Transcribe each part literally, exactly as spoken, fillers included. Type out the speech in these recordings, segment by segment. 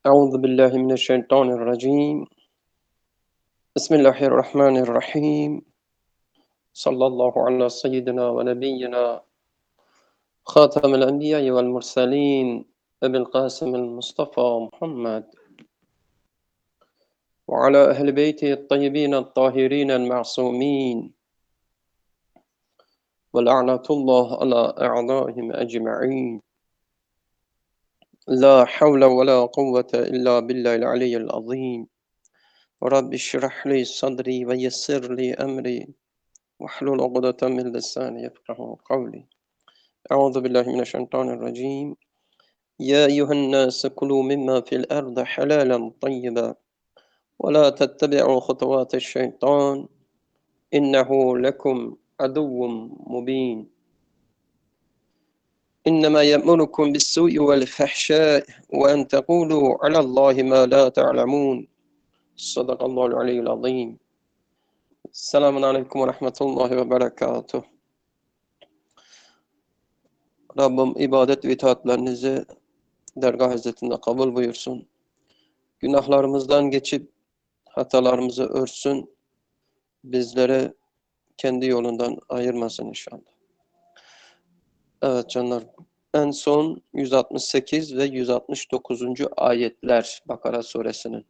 أعوذ بالله من الشيطان الرجيم بسم الله الرحمن الرحيم صلى الله على سيدنا ونبينا خاتم الأنبياء والمرسلين أبي القاسم المصطفى محمد وعلى أهل بيته الطيبين الطاهرين المعصومين ولعنة الله على أعدائهم أجمعين لا حول ولا قوة إلا بالله العلي العظيم رب اشرح لي صدري ويسر لي أمري واحلل عقدة من لساني يفقهوا قولي أعوذ بالله من الشيطان الرجيم يا أيها الناس كلوا مما في الأرض حلالا طيبا ولا تتبعوا خطوات الشيطان إنه لكم عدو مبين إنما يأمركم بالسوء والفحشاء وأن تقولوا على الله ما لا تعلمون صدق الله العلي العظيم. Selamun Aleyküm ve Rahmetullahi ve Berekatuhu. Rabbim ibadet ve itaatlerinizi dergah hizmetinde kabul buyursun. Günahlarımızdan geçip hatalarımızı örtsün. Bizleri kendi yolundan ayırmasın inşallah. Evet canlar. En son yüz altmış sekiz ve yüz altmış dokuzuncu ayetler Bakara suresinin.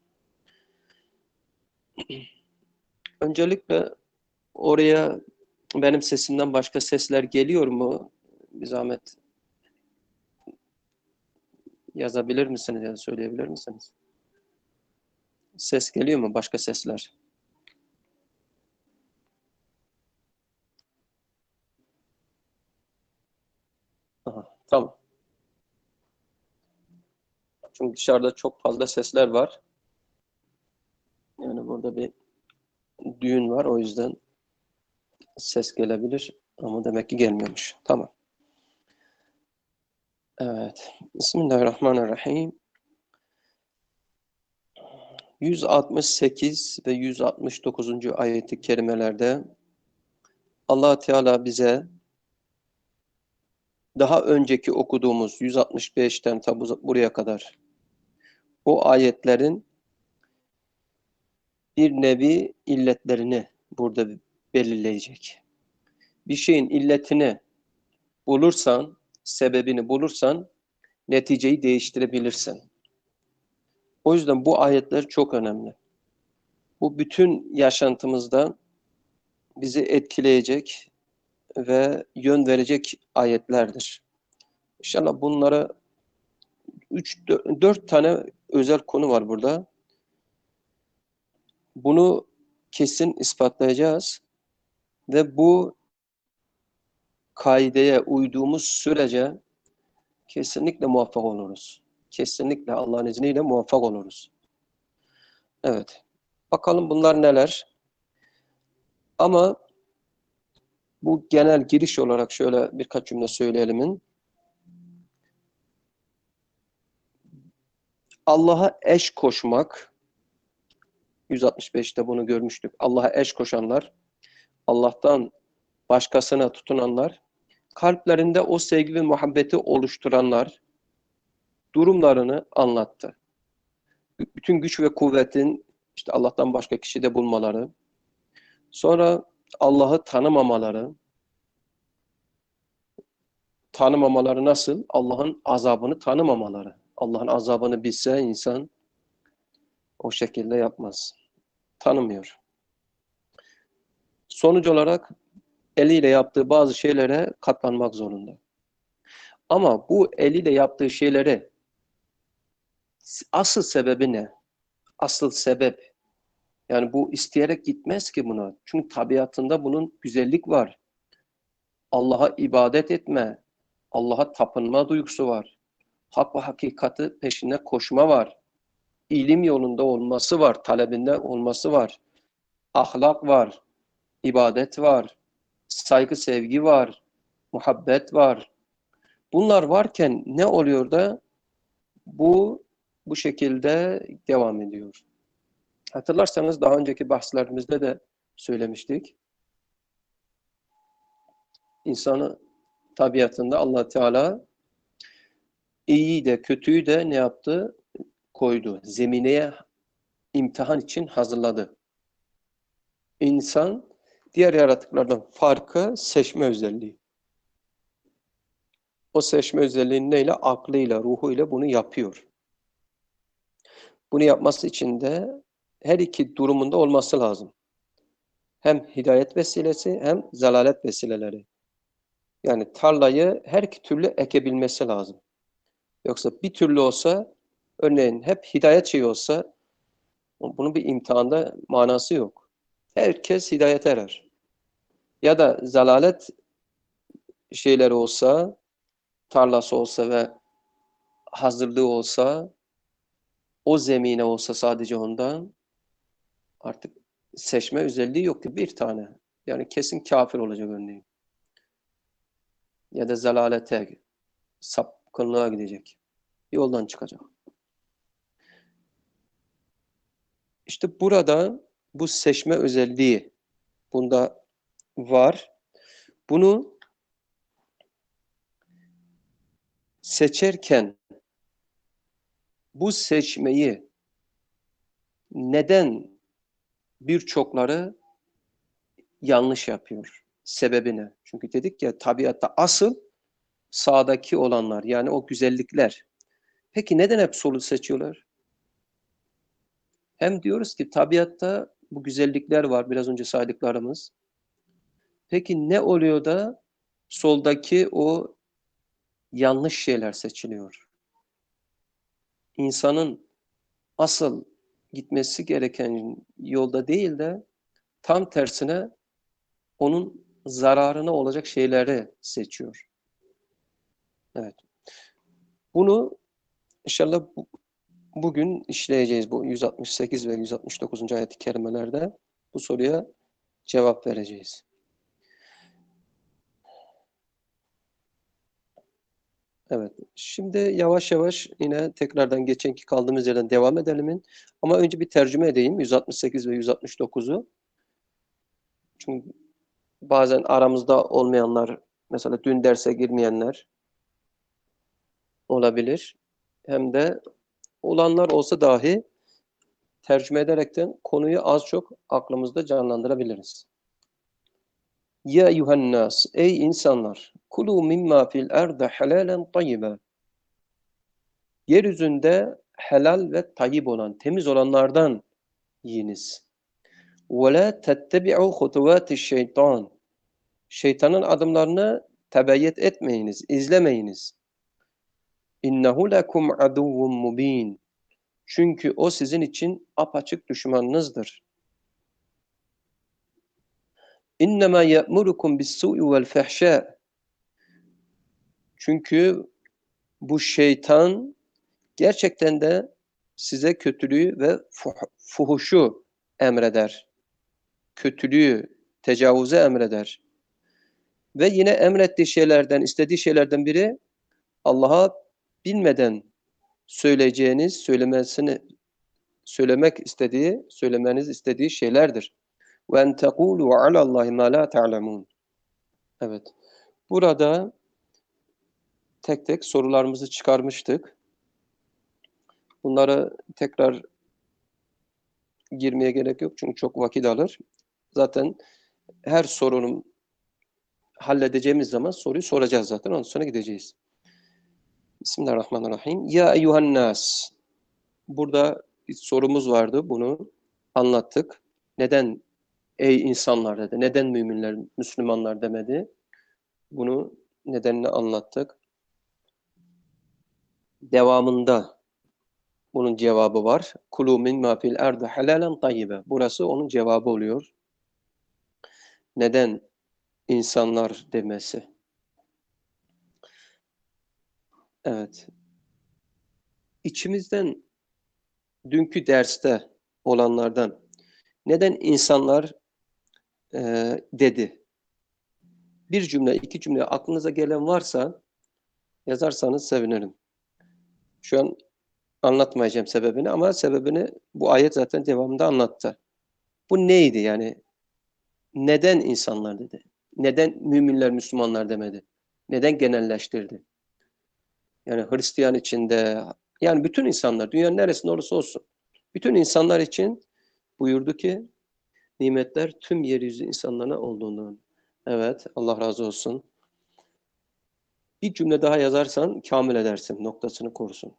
Öncelikle oraya benim sesimden başka sesler geliyor mu? Bir zahmet yazabilir misiniz ya da söyleyebilir misiniz? Ses geliyor mu? Başka sesler? Aha, tamam. Çünkü dışarıda çok fazla sesler var. Yani burada bir düğün var, o yüzden ses gelebilir ama demek ki gelmiyormuş. Tamam. Evet. Bismillahirrahmanirrahim. yüz altmış sekiz ve yüz altmış dokuzuncu ayeti kerimelerde Allah Teala bize daha önceki okuduğumuz yüz altmış beşten tabi buraya kadar o ayetlerin bir nevi illetlerini burada belirleyecek. Bir şeyin illetini bulursan, sebebini bulursan neticeyi değiştirebilirsin. O yüzden bu ayetler çok önemli. Bu bütün yaşantımızda bizi etkileyecek ve yön verecek ayetlerdir. İnşallah bunlara üç dört tane özel konu var burada. Bunu kesin ispatlayacağız ve bu kaideye uyduğumuz sürece kesinlikle muvaffak oluruz. Kesinlikle Allah'ın izniyle muvaffak oluruz. Evet. Bakalım bunlar neler? Ama bu genel giriş olarak şöyle birkaç cümle söyleyelim. Allah'a eş koşmak, yüz altmış beşte bunu görmüştük. Allah'a eş koşanlar, Allah'tan başkasına tutunanlar, kalplerinde o sevgi ve muhabbeti oluşturanlar durumlarını anlattı. Bütün güç ve kuvvetin işte Allah'tan başka kişide bulmaları, sonra Allah'ı tanımamaları, tanımamaları nasıl? Allah'ın azabını tanımamaları. Allah'ın azabını bilse insan o şekilde yapmaz. Tanımıyor. Sonuç olarak eliyle yaptığı bazı şeylere katlanmak zorunda. Ama bu eliyle yaptığı şeyleri asıl sebebi ne? Asıl sebep. Yani bu isteyerek gitmez ki buna. Çünkü tabiatında bunun güzellik var. Allah'a ibadet etme, Allah'a tapınma duygusu var. Hak ve hakikati peşine koşma var. İlim yolunda olması var, talebinde olması var. Ahlak var, ibadet var, saygı sevgi var, muhabbet var. Bunlar varken ne oluyor da bu bu şekilde devam ediyor. Hatırlarsanız daha önceki bahslerimizde de söylemiştik. İnsanı tabiatında Allah Teala iyiyi de kötüyü de ne yaptı? koydu. Zemineye imtihan için hazırladı. İnsan diğer yaratıklardan farkı seçme özelliği. O seçme özelliği neyle? Aklıyla, ruhuyla bunu yapıyor. Bunu yapması için de her iki durumunda olması lazım. Hem hidayet vesilesi hem zalalet vesileleri. Yani tarlayı her iki türlü ekebilmesi lazım. Yoksa bir türlü olsa, örneğin hep hidayet şeyi olsa, bunun bir imtihanda manası yok. Herkes hidayete erer. Ya da zalalet şeyleri olsa, tarlası olsa ve hazırlığı olsa, o zemine olsa sadece ondan, artık seçme özelliği yoktu. Bir tane. Yani kesin kafir olacak örneğin. Ya da zelalete, sapkınlığa gidecek. Yoldan çıkacak. İşte burada bu seçme özelliği bunda var. Bunu seçerken bu seçmeyi neden birçokları yanlış yapıyor? Sebebi ne? Çünkü dedik ya tabiatta asıl sağdaki olanlar yani o güzellikler. Peki neden hep solu seçiyorlar? Hem diyoruz ki tabiatta bu güzellikler var biraz önce saydıklarımız. Peki ne oluyor da soldaki o yanlış şeyler seçiliyor? İnsanın asıl gitmesi gereken yolda değil de tam tersine onun zararına olacak şeyleri seçiyor. Evet. Bunu inşallah bu, bugün işleyeceğiz. Bu yüz altmış sekiz ve yüz altmış dokuzuncu ayet-i kerimelerde bu soruya cevap vereceğiz. Evet. Şimdi yavaş yavaş yine tekrardan geçenki kaldığımız yerden devam edelim. Ama önce bir tercüme edeyim yüz altmış sekiz ve yüz altmış dokuzu. Çünkü bazen aramızda olmayanlar, mesela dün derse girmeyenler olabilir. Hem de olanlar olsa dahi tercüme ederekten konuyu az çok aklımızda canlandırabiliriz. Ya eyyuhennas, ey insanlar, kulu mimma fil ardı halalen tayyiba. Yeryüzünde helal ve tayyib olan, temiz olanlardan yiyiniz. Ve la tettebi'u hutuvatiş şeytan. Şeytanın adımlarını tebeyyet etmeyiniz, izlemeyiniz. İnnehu lekum aduvvun mubin. Çünkü o sizin için apaçık düşmanınızdır. İnnemâ ye'murukum bis-su'i vel-fehşâ. Çünkü bu şeytan gerçekten de size kötülüğü ve fuhuşu emreder. Kötülüğü, tecavüze emreder. Ve yine emrettiği şeylerden, istediği şeylerden biri Allah'a bilmeden söyleyeceğiniz, söylemesini söylemek istediği, söylemeniz istediği şeylerdir. Ve en tekulu alallahi ma la ta'lemun. Evet. Burada tek tek sorularımızı çıkarmıştık. Bunları tekrar girmeye gerek yok çünkü çok vakit alır. Zaten her sorunun halledeceğimiz zaman soruyu soracağız zaten. Ondan sonra gideceğiz. Bismillahirrahmanirrahim. Ya eyyuhan nas. Burada bir sorumuz vardı. Bunu anlattık. Neden ey insanlar dedi. Neden müminler, Müslümanlar demedi. Bunu nedenini anlattık. Devamında bunun cevabı var. Kulu min ma fil ardı halalen tayyibe. Burası onun cevabı oluyor. Neden insanlar demesi? Evet. İçimizden dünkü derste olanlardan neden insanlar e, dedi? Bir cümle, iki cümle aklınıza gelen varsa yazarsanız sevinirim. Şu an anlatmayacağım sebebini ama sebebini bu ayet zaten devamında anlattı. Bu neydi yani? Neden insanlar dedi? Neden müminler, Müslümanlar demedi? Neden genelleştirdi? Yani Hristiyan içinde, Yani bütün insanlar, dünyanın neresinde olursa olsun, bütün insanlar için buyurdu ki, nimetler tüm yeryüzü insanlarına olduğundan. Evet, Allah razı olsun. Bir cümle daha yazarsan kamil edersin, noktasını korusun.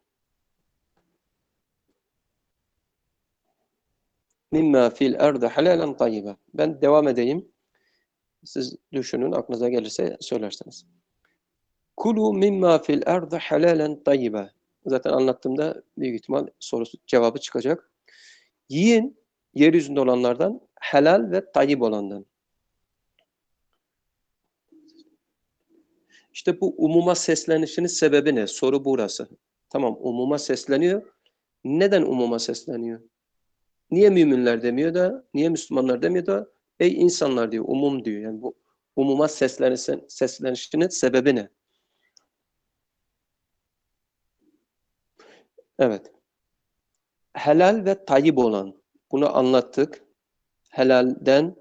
Mimma fil ardı halalen tayyibe. Ben devam edeyim. Siz düşünün, aklınıza gelirse söylersiniz. Kulu mimma fil ardı halalen tayyibe. Zaten anlattığımda büyük ihtimal sorusu cevabı çıkacak. Yiyin yeryüzünde olanlardan, helal ve tayyib olandan. İşte bu umuma seslenişinin sebebi ne? Soru burası. Tamam, umuma sesleniyor. Neden umuma sesleniyor? Niye müminler demiyor da, niye Müslümanlar demiyor da, ey insanlar diyor, umum diyor. Yani bu umuma seslenişin, seslenişinin sebebi ne? Evet. Helal ve tayyib olan. Bunu anlattık. Helalden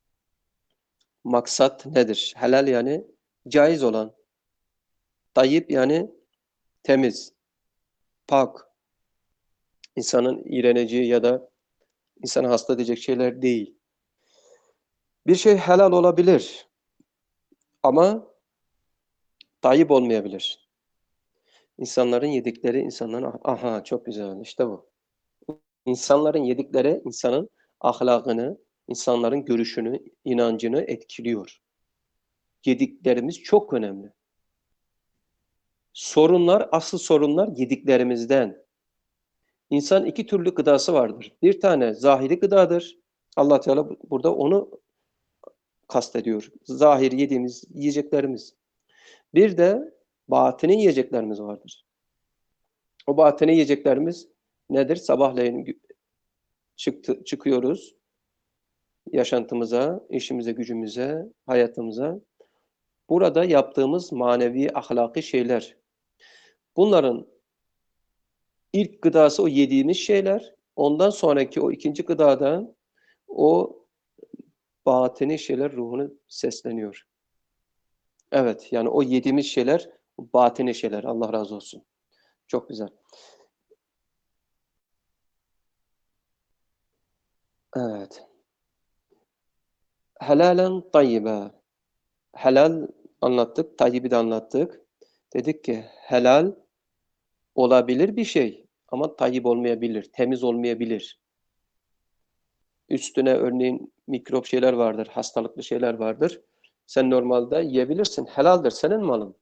maksat nedir? Helal yani caiz olan. Tayyib yani temiz, pak. İnsanın iğreneceği ya da insanı hasta edecek şeyler değil. Bir şey helal olabilir ama tayyip olmayabilir. İnsanların yedikleri insanların aha çok güzel işte bu. İnsanların yedikleri insanın ahlakını, insanların görüşünü, inancını etkiliyor. Yediklerimiz çok önemli. Sorunlar, asıl sorunlar yediklerimizden. İnsan iki türlü gıdası vardır. Bir tane zahiri gıdadır. Allah Teala burada onu kastediyor. Zahir yediğimiz yiyeceklerimiz. Bir de batini yiyeceklerimiz vardır. O batini yiyeceklerimiz nedir? Sabahleyin çıktı, çıkıyoruz yaşantımıza, işimize, gücümüze, hayatımıza. Burada yaptığımız manevi, ahlaki şeyler. Bunların ilk gıdası o yediğimiz şeyler. Ondan sonraki o ikinci gıdada o batini şeyler ruhunu sesleniyor. Evet, yani o yediğimiz şeyler batini şeyler. Allah razı olsun. Çok güzel. Evet. Helalen tayyibe. Helal anlattık, tayyibi de anlattık. Dedik ki helal olabilir bir şey ama tayyib olmayabilir, temiz olmayabilir. Üstüne örneğin mikrop şeyler vardır, hastalıklı şeyler vardır. Sen normalde yiyebilirsin, helaldir, senin malın.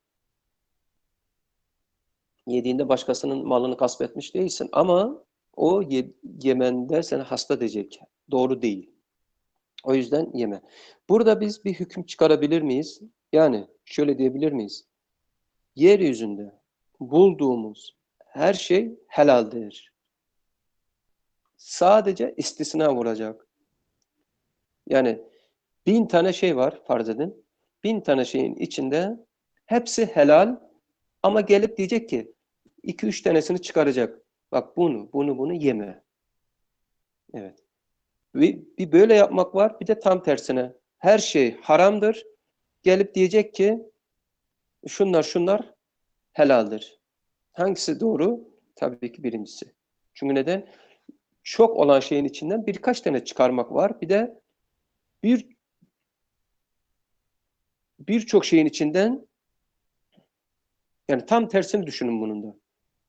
Yediğinde başkasının malını gasp etmiş değilsin ama o ye yemende seni hasta edecek. Doğru değil. O yüzden yeme. Burada biz bir hüküm çıkarabilir miyiz? Yani şöyle diyebilir miyiz? Yeryüzünde bulduğumuz her şey helaldir. Sadece istisna vuracak. Yani bin tane şey var farz edin. Bin tane şeyin içinde hepsi helal ama gelip diyecek ki iki üç tanesini çıkaracak. Bak bunu, bunu, bunu yeme. Evet. Bir, bir böyle yapmak var, bir de tam tersine. Her şey haramdır. Gelip diyecek ki şunlar şunlar helaldir. Hangisi doğru? Tabii ki birincisi. Çünkü neden? Çok olan şeyin içinden birkaç tane çıkarmak var. Bir de bir birçok şeyin içinden yani tam tersini düşünün bunun da.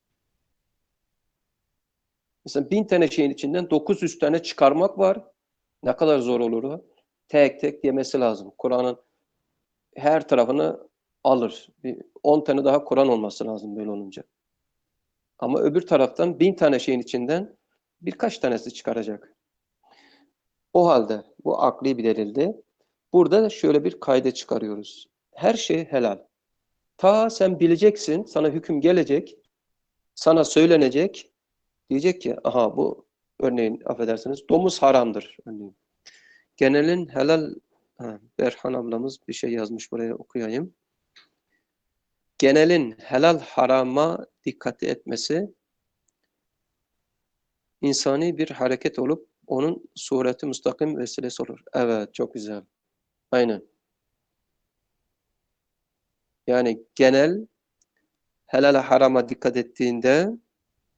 Mesela bin tane şeyin içinden dokuz yüz tane çıkarmak var. Ne kadar zor olur o. Tek tek yemesi lazım. Kur'an'ın her tarafını alır. Bir on tane daha Kur'an olması lazım böyle olunca. Ama öbür taraftan bin tane şeyin içinden birkaç tanesi çıkaracak. O halde bu akli bir delildi. Burada şöyle bir kayda çıkarıyoruz. Her şey helal. Ta sen bileceksin, sana hüküm gelecek, sana söylenecek, diyecek ki, aha bu örneğin affedersiniz domuz haramdır örneğin. Genelin helal, ha, Berhan ablamız bir şey yazmış buraya okuyayım. Genelin helal harama dikkat etmesi insani bir hareket olup onun sureti müstakim vesilesi olur. Evet, çok güzel. Aynen. Yani genel helal harama dikkat ettiğinde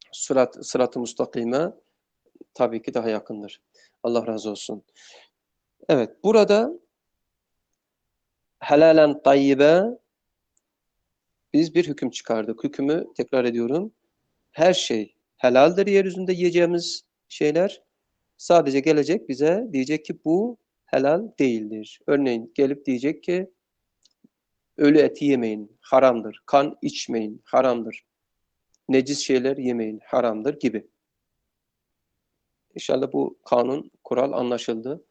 Sırat, sırat-ı müstakime tabii ki daha yakındır. Allah razı olsun. Evet, burada helalen tayyibe biz bir hüküm çıkardık. Hükümü tekrar ediyorum. Her şey helaldir yeryüzünde yiyeceğimiz şeyler. Sadece gelecek bize diyecek ki bu helal değildir. Örneğin gelip diyecek ki ölü eti yemeyin, haramdır. Kan içmeyin, haramdır. Necis şeyler yemeyin, haramdır gibi. İnşallah bu kanun, kural anlaşıldı.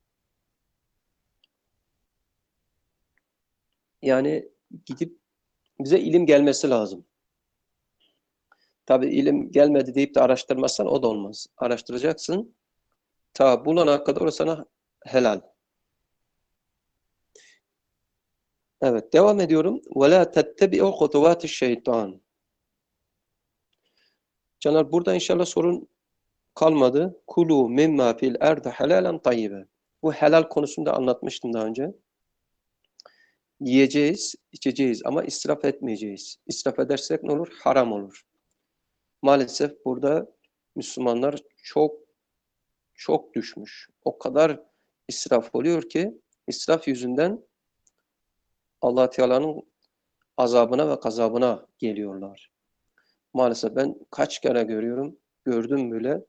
Yani gidip bize ilim gelmesi lazım. Tabii ilim gelmedi deyip de araştırmazsan o da olmaz. Araştıracaksın. Ta bulana kadar o sana helal. Evet, devam ediyorum. وَلَا تَتَّبِعُوا خُطُوَاتِ الشَّيْطَانِ Caner, burada inşallah sorun kalmadı. Kulu mimma fil erdi helalen tayyibe. Bu helal konusunda anlatmıştım daha önce. Yiyeceğiz, içeceğiz ama israf etmeyeceğiz. İsraf edersek ne olur? Haram olur. Maalesef burada Müslümanlar çok çok düşmüş. O kadar israf oluyor ki israf yüzünden Allah Teala'nın azabına ve gazabına geliyorlar. Maalesef ben kaç kere görüyorum, gördüm bile.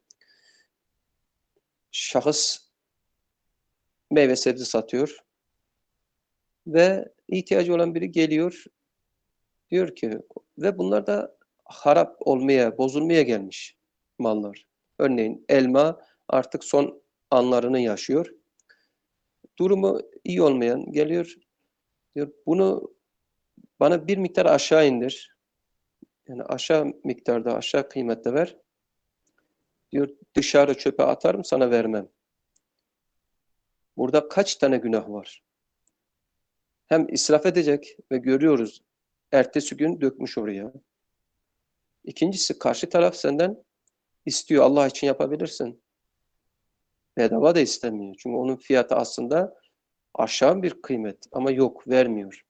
Şahıs meyve sebze satıyor ve ihtiyacı olan biri geliyor, diyor ki ve bunlar da harap olmaya, bozulmaya gelmiş mallar. Örneğin elma artık son anlarını yaşıyor. Durumu iyi olmayan geliyor, diyor bunu bana bir miktar aşağı indir. Yani aşağı miktarda, aşağı kıymette ver. Diyor dışarı çöpe atarım sana vermem. Burada kaç tane günah var? Hem israf edecek ve görüyoruz ertesi gün dökmüş oraya. İkincisi karşı taraf senden istiyor, Allah için yapabilirsin. Bedava da istemiyor. Çünkü onun fiyatı aslında aşağı bir kıymet ama yok, vermiyor.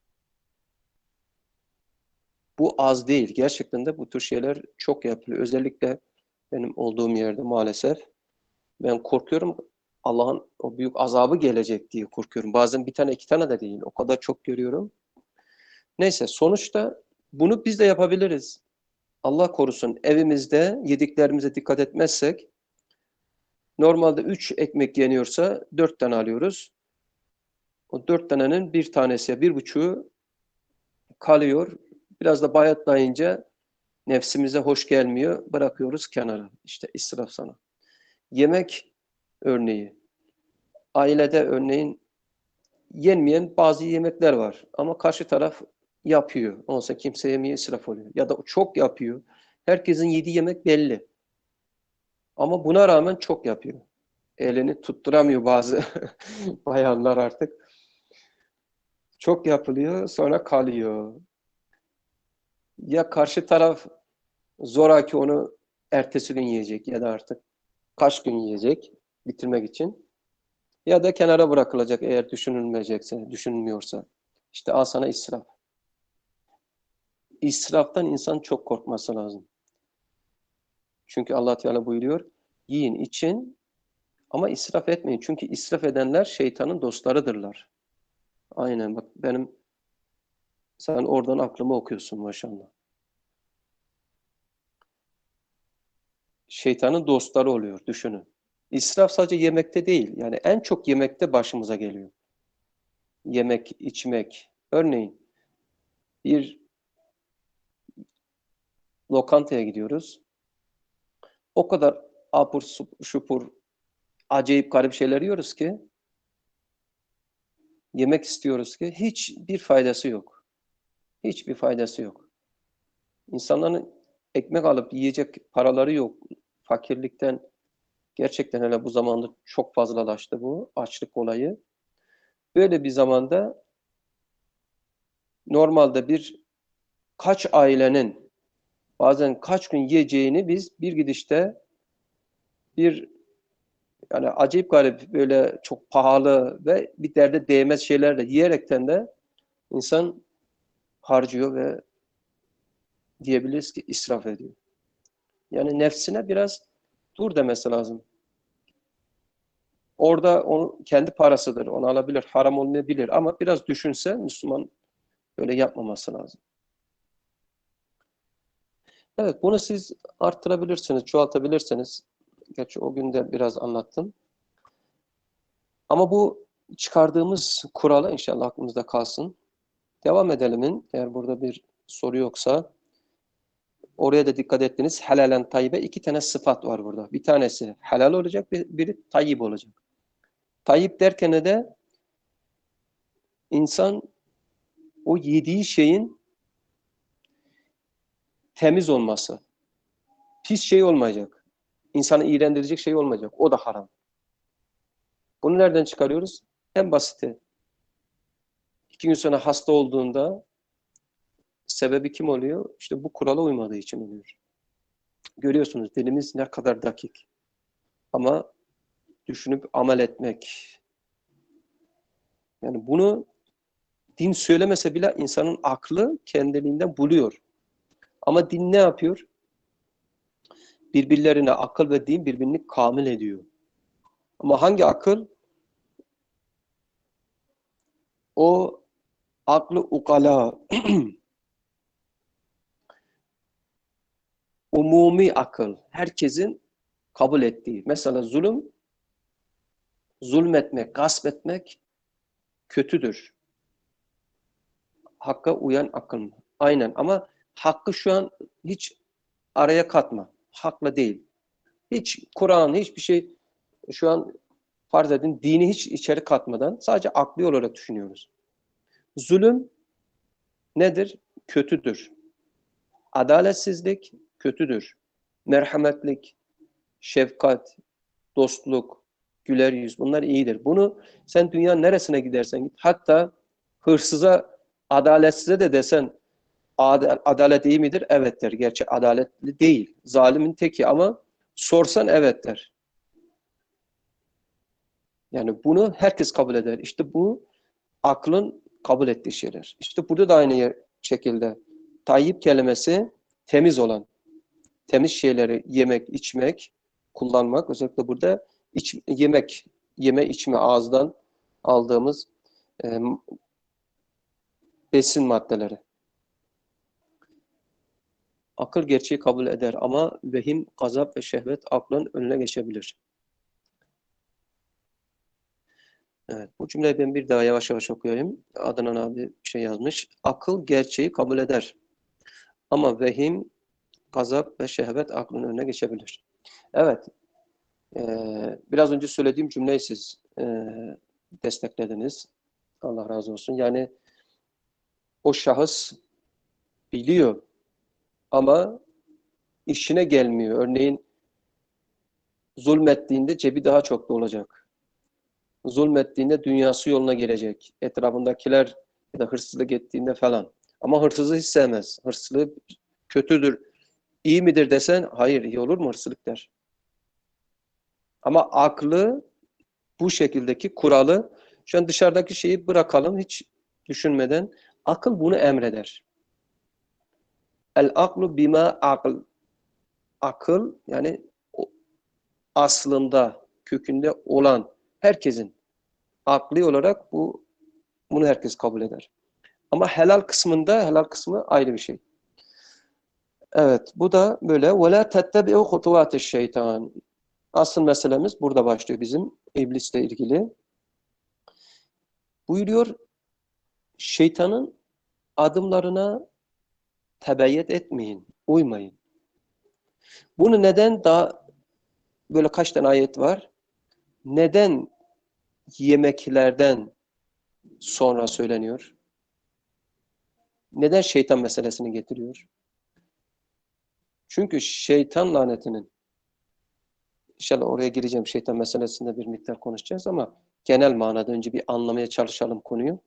Bu az değil. Gerçekten de bu tür şeyler çok yapılıyor. Özellikle benim olduğum yerde maalesef. Ben korkuyorum Allah'ın o büyük azabı gelecek diye korkuyorum. Bazen bir tane iki tane de değil. O kadar çok görüyorum. Neyse sonuçta bunu biz de yapabiliriz. Allah korusun evimizde yediklerimize dikkat etmezsek normalde üç ekmek yeniyorsa dört tane alıyoruz. O dört tanenin bir tanesi, bir buçuğu kalıyor. Biraz da bayatlayınca nefsimize hoş gelmiyor. Bırakıyoruz kenara. İşte israf sana. Yemek örneği. Ailede örneğin yenmeyen bazı yemekler var. Ama karşı taraf yapıyor. Olsa kimse yemeye israf oluyor. Ya da çok yapıyor. Herkesin yediği yemek belli. Ama buna rağmen çok yapıyor. Elini tutturamıyor bazı bayanlar artık. Çok yapılıyor, sonra kalıyor. Ya karşı taraf zoraki onu ertesi gün yiyecek ya da artık kaç gün yiyecek bitirmek için. Ya da kenara bırakılacak eğer düşünülmeyecekse, düşünülmüyorsa. İşte al sana israf. İsraftan insan çok korkması lazım. Çünkü Allah Teala buyuruyor, yiyin, için ama israf etmeyin. Çünkü israf edenler şeytanın dostlarıdırlar. Aynen bak benim sen oradan aklımı okuyorsun maşallah. Şeytanın dostları oluyor düşünün. İsraf sadece yemekte değil. Yani en çok yemekte başımıza geliyor. Yemek, içmek. Örneğin bir lokantaya gidiyoruz. O kadar apur şupur acayip garip şeyler yiyoruz ki yemek istiyoruz ki hiçbir faydası yok. Hiçbir faydası yok. İnsanların ekmek alıp yiyecek paraları yok. Fakirlikten gerçekten hele bu zamanda çok fazlalaştı bu açlık olayı. Böyle bir zamanda normalde bir kaç ailenin bazen kaç gün yiyeceğini biz bir gidişte bir yani acayip garip böyle çok pahalı ve bir derde değmez şeylerle yiyerekten de insan harcıyor ve diyebiliriz ki israf ediyor. Yani nefsine biraz dur demesi lazım. Orada onun kendi parasıdır, onu alabilir, haram olmayabilir ama biraz düşünse Müslüman böyle yapmaması lazım. Evet, bunu siz arttırabilirsiniz, çoğaltabilirsiniz. Gerçi o gün de biraz anlattım. Ama bu çıkardığımız kuralı inşallah aklımızda kalsın. Devam edelim. Eğer burada bir soru yoksa oraya da dikkat ettiniz. Helalen tayyibe iki tane sıfat var burada. Bir tanesi helal olacak, biri tayyib olacak. Tayyip derken de insan o yediği şeyin temiz olması. Pis şey olmayacak. İnsanı iğrendirecek şey olmayacak. O da haram. Bunu nereden çıkarıyoruz? En basiti. İki gün sonra hasta olduğunda sebebi kim oluyor? İşte bu kurala uymadığı için oluyor. Görüyorsunuz dilimiz ne kadar dakik. Ama düşünüp amel etmek. Yani bunu din söylemese bile insanın aklı kendiliğinden buluyor. Ama din ne yapıyor? Birbirlerine akıl ve din birbirini kamil ediyor. Ama hangi akıl? O aklı ukala, umumi akıl, herkesin kabul ettiği. Mesela zulüm, zulmetmek, gasp etmek kötüdür. Hakka uyan akıl mı? Aynen ama hakkı şu an hiç araya katma. Hakla değil. Hiç Kur'an, hiçbir şey şu an farz edin dini hiç içeri katmadan sadece akli olarak düşünüyoruz. Zulüm nedir? Kötüdür. Adaletsizlik kötüdür. Merhametlik, şefkat, dostluk, güler yüz bunlar iyidir. Bunu sen dünyanın neresine gidersen git. Hatta hırsıza, adaletsize de desen adalet iyi midir? Evet der. Gerçi adaletli değil. Zalimin teki ama sorsan evet der. Yani bunu herkes kabul eder. İşte bu aklın kabul ettiği şeyler. İşte burada da aynı şekilde tayyip kelimesi temiz olan, temiz şeyleri yemek, içmek, kullanmak. Özellikle burada iç, yemek, yeme içme ağızdan aldığımız e, besin maddeleri. Akıl gerçeği kabul eder ama vehim, gazap ve şehvet aklın önüne geçebilir. Evet, bu cümleyi ben bir daha yavaş yavaş okuyayım. Adnan abi bir şey yazmış. Akıl gerçeği kabul eder ama vehim, gazap ve şehvet aklın önüne geçebilir. Evet, e, biraz önce söylediğim cümleyi siz e, desteklediniz. Allah razı olsun. Yani o şahıs biliyor ama işine gelmiyor. Örneğin zulmettiğinde cebi daha çok dolacak. Zulmettiğinde dünyası yoluna girecek. Etrafındakiler ya da hırsızlık ettiğinde falan. Ama hırsızı hiç sevmez. Hırsızlık kötüdür. İyi midir desen hayır iyi olur mu hırsızlık der. Ama aklı bu şekildeki kuralı şu an dışarıdaki şeyi bırakalım hiç düşünmeden akıl bunu emreder. El aklu bima akıl. Akıl yani aslında kökünde olan herkesin akli olarak bu bunu herkes kabul eder. Ama helal kısmında helal kısmı ayrı bir şey. Evet, bu da böyle. وَلَا تَتَّبِعُ خُطُوَاتِ şeytan. Asıl meselemiz burada başlıyor bizim iblisle ilgili. Buyuruyor, şeytanın adımlarına tebeyyet etmeyin, uymayın. Bunu neden daha böyle kaç tane ayet var? Neden yemeklerden sonra söyleniyor? Neden şeytan meselesini getiriyor? Çünkü şeytan lanetinin İnşallah oraya gireceğim. Şeytan meselesinde bir miktar konuşacağız ama genel manada önce bir anlamaya çalışalım konuyu.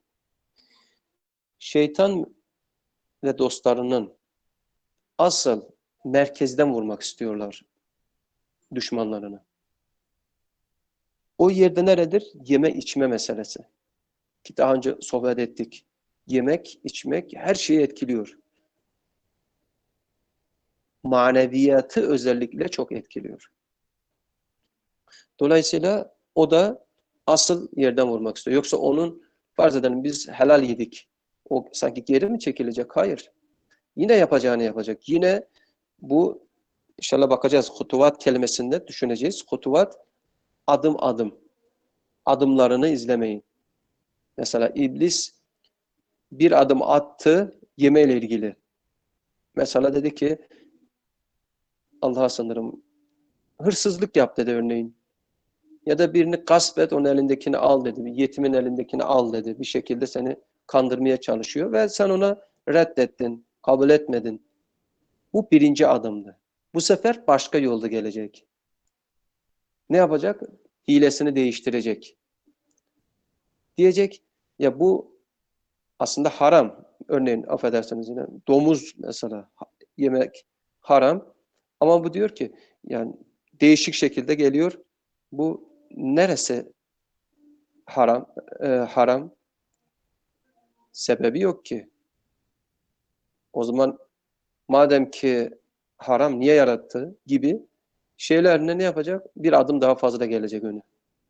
Şeytan ve dostlarının asıl merkezden vurmak istiyorlar düşmanlarını. O yerde neredir? Yeme içme meselesi. Ki daha önce sohbet ettik. Yemek, içmek her şeyi etkiliyor. maneviyatı özellikle çok etkiliyor. Dolayısıyla o da asıl yerden vurmak istiyor. Yoksa onun farz edelim biz helal yedik. O sanki geri mi çekilecek? Hayır. Yine yapacağını yapacak. Yine bu inşallah bakacağız. Hutuvat kelimesinde düşüneceğiz. Hutuvat adım adım. Adımlarını izlemeyin. Mesela iblis bir adım attı yemeyle ilgili. Mesela dedi ki Allah'a sığınırım hırsızlık yap dedi örneğin. Ya da birini gasp et, onun elindekini al dedi. Bir yetimin elindekini al dedi. Bir şekilde seni kandırmaya çalışıyor ve sen ona reddettin, kabul etmedin. Bu birinci adımdı. Bu sefer başka yolda gelecek. Ne yapacak? Hilesini değiştirecek. Diyecek, ya bu aslında haram. Örneğin affedersiniz yine domuz mesela yemek haram. Ama bu diyor ki yani değişik şekilde geliyor. Bu neresi haram? E, haram sebebi yok ki. O zaman madem ki haram niye yarattı gibi şeylerine ne yapacak? Bir adım daha fazla gelecek öne.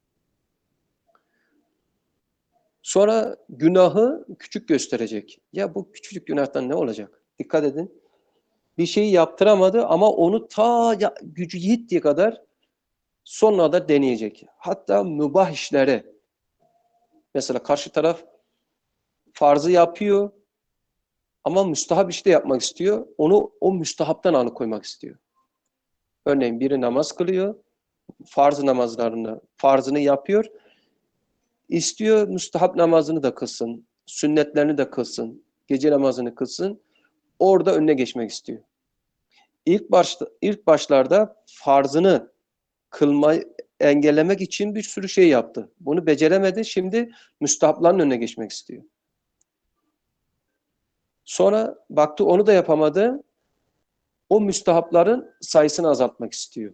Sonra günahı küçük gösterecek. Ya bu küçücük günahtan ne olacak? Dikkat edin. Bir şeyi yaptıramadı ama onu ta ya, gücü yettiği kadar sonuna da deneyecek. Hatta mübah işleri. Mesela karşı taraf farzı yapıyor ama müstahap işte yapmak istiyor. Onu o müstahaptan alıkoymak istiyor. Örneğin biri namaz kılıyor. Farz namazlarını, farzını yapıyor. İstiyor müstahap namazını da kılsın. Sünnetlerini de kılsın. Gece namazını kılsın. Orada önüne geçmek istiyor. İlk başta ilk başlarda farzını kılmayı engellemek için bir sürü şey yaptı. Bunu beceremedi. Şimdi müstahapların önüne geçmek istiyor. Sonra baktı onu da yapamadı. O müstahapların sayısını azaltmak istiyor.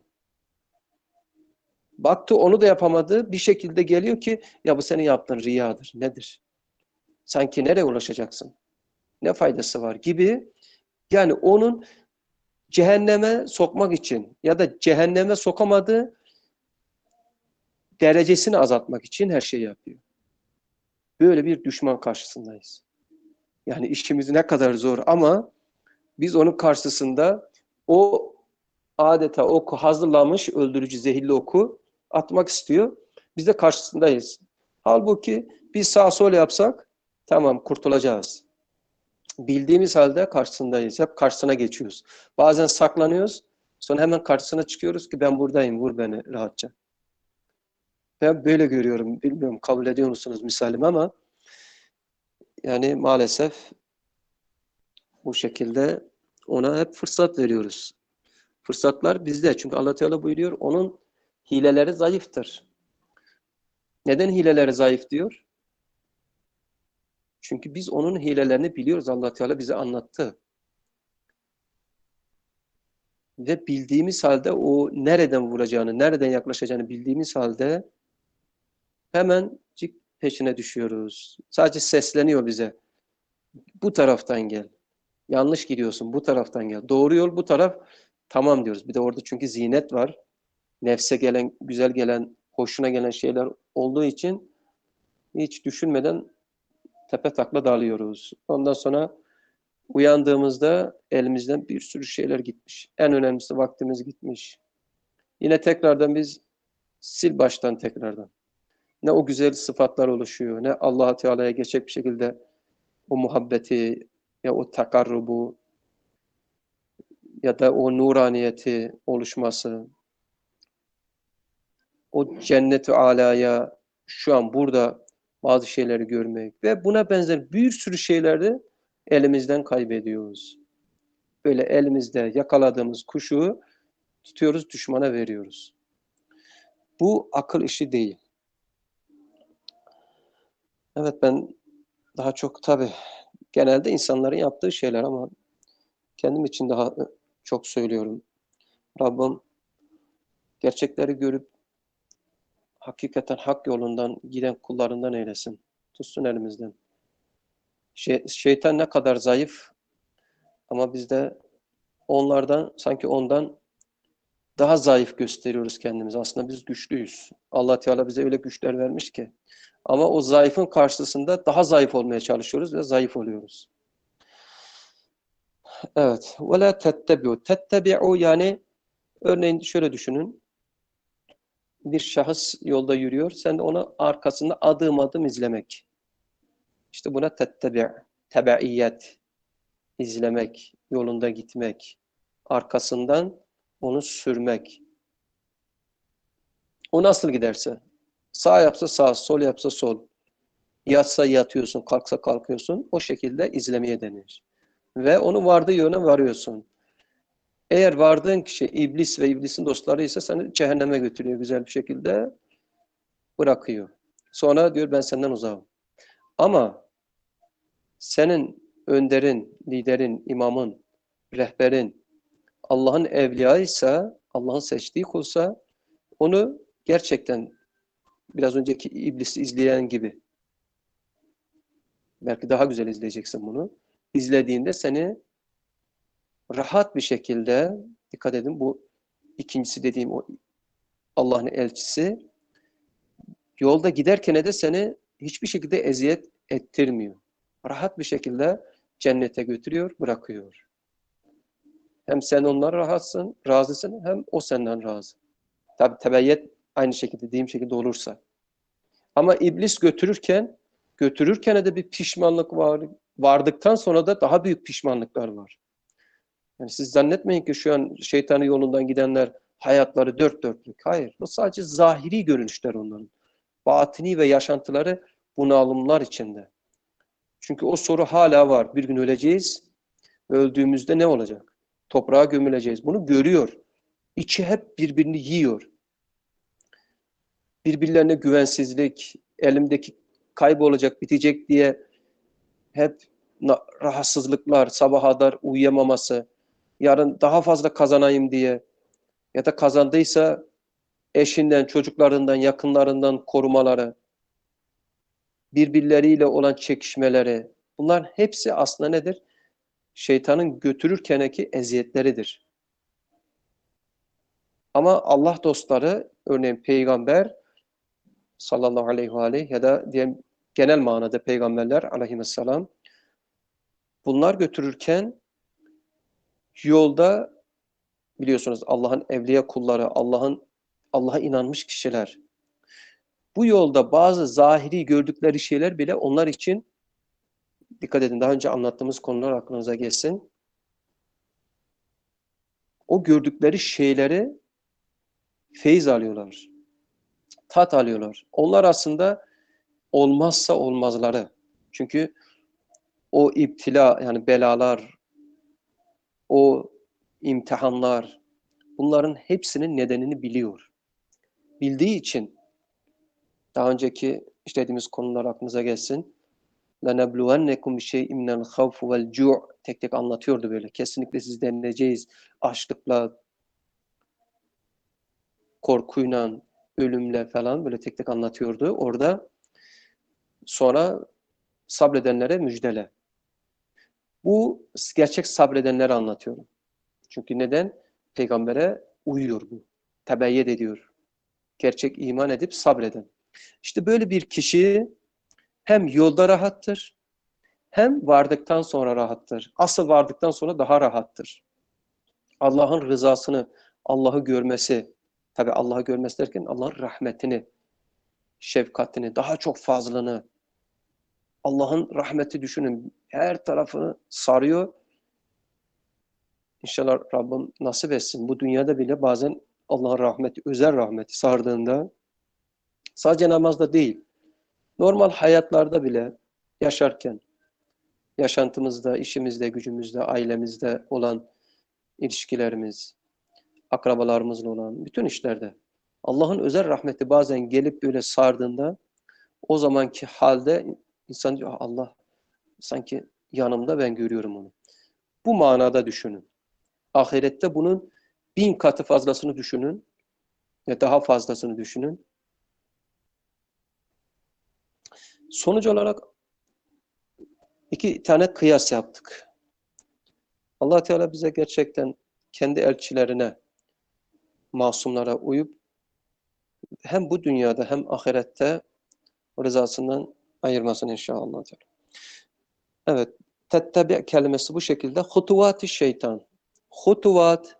Baktı onu da yapamadı. Bir şekilde geliyor ki ya bu senin yaptığın riyadır. Nedir? Sanki nereye ulaşacaksın? Ne faydası var gibi. Yani onun cehenneme sokmak için ya da cehenneme sokamadığı derecesini azaltmak için her şeyi yapıyor. Böyle bir düşman karşısındayız. Yani işimiz ne kadar zor ama biz onun karşısında o adeta oku hazırlamış öldürücü zehirli oku atmak istiyor. Biz de karşısındayız. Halbuki biz sağ sol yapsak tamam kurtulacağız. Bildiğimiz halde karşısındayız. Hep karşısına geçiyoruz. Bazen saklanıyoruz. Sonra hemen karşısına çıkıyoruz ki ben buradayım. Vur beni rahatça. Ben böyle görüyorum. Bilmiyorum kabul ediyor musunuz misalim ama yani maalesef bu şekilde ona hep fırsat veriyoruz. Fırsatlar bizde. Çünkü Allah Teala buyuruyor onun hileleri zayıftır. Neden hileleri zayıf diyor? Çünkü biz onun hilelerini biliyoruz. Allah Teala bize anlattı. Ve bildiğimiz halde o nereden vuracağını, nereden yaklaşacağını bildiğimiz halde hemen peşine düşüyoruz. Sadece sesleniyor bize. Bu taraftan gel. Yanlış gidiyorsun. Bu taraftan gel. Doğru yol bu taraf. Tamam diyoruz. Bir de orada çünkü zinet var. Nefse gelen, güzel gelen, hoşuna gelen şeyler olduğu için hiç düşünmeden tepe takla dalıyoruz. Ondan sonra uyandığımızda elimizden bir sürü şeyler gitmiş. En önemlisi vaktimiz gitmiş. Yine tekrardan biz sil baştan tekrardan. Ne o güzel sıfatlar oluşuyor, ne Allah Teala'ya gerçek bir şekilde o muhabbeti ya o takarrubu ya da o nuraniyeti oluşması, o cennet-i alaya şu an burada bazı şeyleri görmek ve buna benzer bir sürü şeyleri elimizden kaybediyoruz. Böyle elimizde yakaladığımız kuşu tutuyoruz, düşmana veriyoruz. Bu akıl işi değil. Evet ben daha çok tabii genelde insanların yaptığı şeyler ama kendim için daha çok söylüyorum. Rabbim gerçekleri görüp hakikaten hak yolundan giden kullarından eylesin. Tutsun elimizden. Şey, şeytan ne kadar zayıf ama bizde onlardan sanki ondan daha zayıf gösteriyoruz kendimizi. Aslında biz güçlüyüz. Allah Teala bize öyle güçler vermiş ki. Ama o zayıfın karşısında daha zayıf olmaya çalışıyoruz ve zayıf oluyoruz. Evet. Ve la tettebi'u. Tettebi'u yani örneğin şöyle düşünün. Bir şahıs yolda yürüyor. Sen de onu arkasında adım adım izlemek. İşte buna tettebi'. Tebeiyet. İzlemek. Yolunda gitmek. Arkasından onu sürmek. O nasıl giderse. Sağ yapsa sağ, sol yapsa sol. Yatsa yatıyorsun, kalksa kalkıyorsun. O şekilde izlemeye denir. Ve onu vardığı yöne varıyorsun. Eğer vardığın kişi iblis ve iblisin dostları ise seni cehenneme götürüyor güzel bir şekilde. Bırakıyor. Sonra diyor ben senden uzağım. Ama senin önderin, liderin, imamın, rehberin Allah'ın evliyaysa, Allah'ın seçtiği kulsa onu gerçekten biraz önceki iblisi izleyen gibi belki daha güzel izleyeceksin bunu. İzlediğinde seni rahat bir şekilde, dikkat edin bu ikincisi dediğim o Allah'ın elçisi, yolda giderken de seni hiçbir şekilde eziyet ettirmiyor. Rahat bir şekilde cennete götürüyor, bırakıyor. Hem sen ondan rahatsın, razısın, hem o senden razı. Tabi tebeyyet aynı şekilde, dediğim şekilde olursa. Ama iblis götürürken, götürürken de bir pişmanlık var. Vardıktan sonra da daha büyük pişmanlıklar var. Yani siz zannetmeyin ki şu an şeytanın yolundan gidenler hayatları dört dörtlük. Hayır. O sadece zahiri görünüşler onların. Batini ve yaşantıları bunalımlar içinde. Çünkü o soru hala var. Bir gün öleceğiz ve öldüğümüzde ne olacak? Toprağa gömüleceğiz. Bunu görüyor. İçi hep birbirini yiyor. Birbirlerine güvensizlik, elimdeki kaybolacak, bitecek diye hep rahatsızlıklar, sabaha kadar uyuyamaması, yarın daha fazla kazanayım diye ya da kazandıysa eşinden, çocuklarından, yakınlarından korumaları, birbirleriyle olan çekişmeleri, bunlar hepsi aslında nedir? Şeytanın götürürkeneki eziyetleridir. Ama Allah dostları, örneğin peygamber sallallahu aleyhi ve aleyh ya da diyelim genel manada peygamberler aleyhisselam, bunlar götürürken yolda biliyorsunuz Allah'ın evliya kulları, Allah'ın Allah'a inanmış kişiler. Bu yolda bazı zahiri gördükleri şeyler bile onlar için, dikkat edin daha önce anlattığımız konular aklınıza gelsin. O gördükleri şeyleri feyiz alıyorlar. Tat alıyorlar. Onlar aslında olmazsa olmazları. Çünkü o iptila yani belalar, o imtihanlar, bunların hepsinin nedenini biliyor. Bildiği için daha önceki işlediğimiz konular aklınıza gelsin. لَنَبْلُوَنَّكُمْ بِشَيْءٍ مِنَ الْخَوْفِ وَالْجُوعِ tek tek anlatıyordu böyle. Kesinlikle siz deneyeceğiz. Açlıkla, korkuyla, ölümle falan böyle tek tek anlatıyordu. Orada sonra sabredenlere müjdele. Bu gerçek sabredenleri anlatıyorum. Çünkü neden? Peygambere uyuyor bu. Tebeyyed ediyor. Gerçek iman edip sabreden. İşte böyle bir kişi hem yolda rahattır, hem vardıktan sonra rahattır. Asıl vardıktan sonra daha rahattır. Allah'ın rızasını, Allah'ı görmesi, tabi Allah'ı görmesi derken Allah'ın rahmetini, şefkatini, daha çok fazlını, Allah'ın rahmeti düşünün, her tarafını sarıyor. İnşallah Rabbim nasip etsin. Bu dünyada bile bazen Allah'ın rahmeti, özel rahmeti sardığında, sadece namazda değil, normal hayatlarda bile yaşarken, yaşantımızda, işimizde, gücümüzde, ailemizde olan ilişkilerimiz, akrabalarımızla olan bütün işlerde Allah'ın özel rahmeti bazen gelip böyle sardığında, o zamanki halde insan diyor Allah sanki yanımda, ben görüyorum onu. Bu manada düşünün. Ahirette bunun bin katı fazlasını düşünün ve daha fazlasını düşünün. Sonuç olarak iki tane kıyas yaptık. Allah Teala bize gerçekten kendi elçilerine, masumlara uyup hem bu dünyada hem ahirette rızasından ayırmasın inşallah. Evet, tettebi kelimesi bu şekilde. Hutuvat-ı şeytan. Hutuvat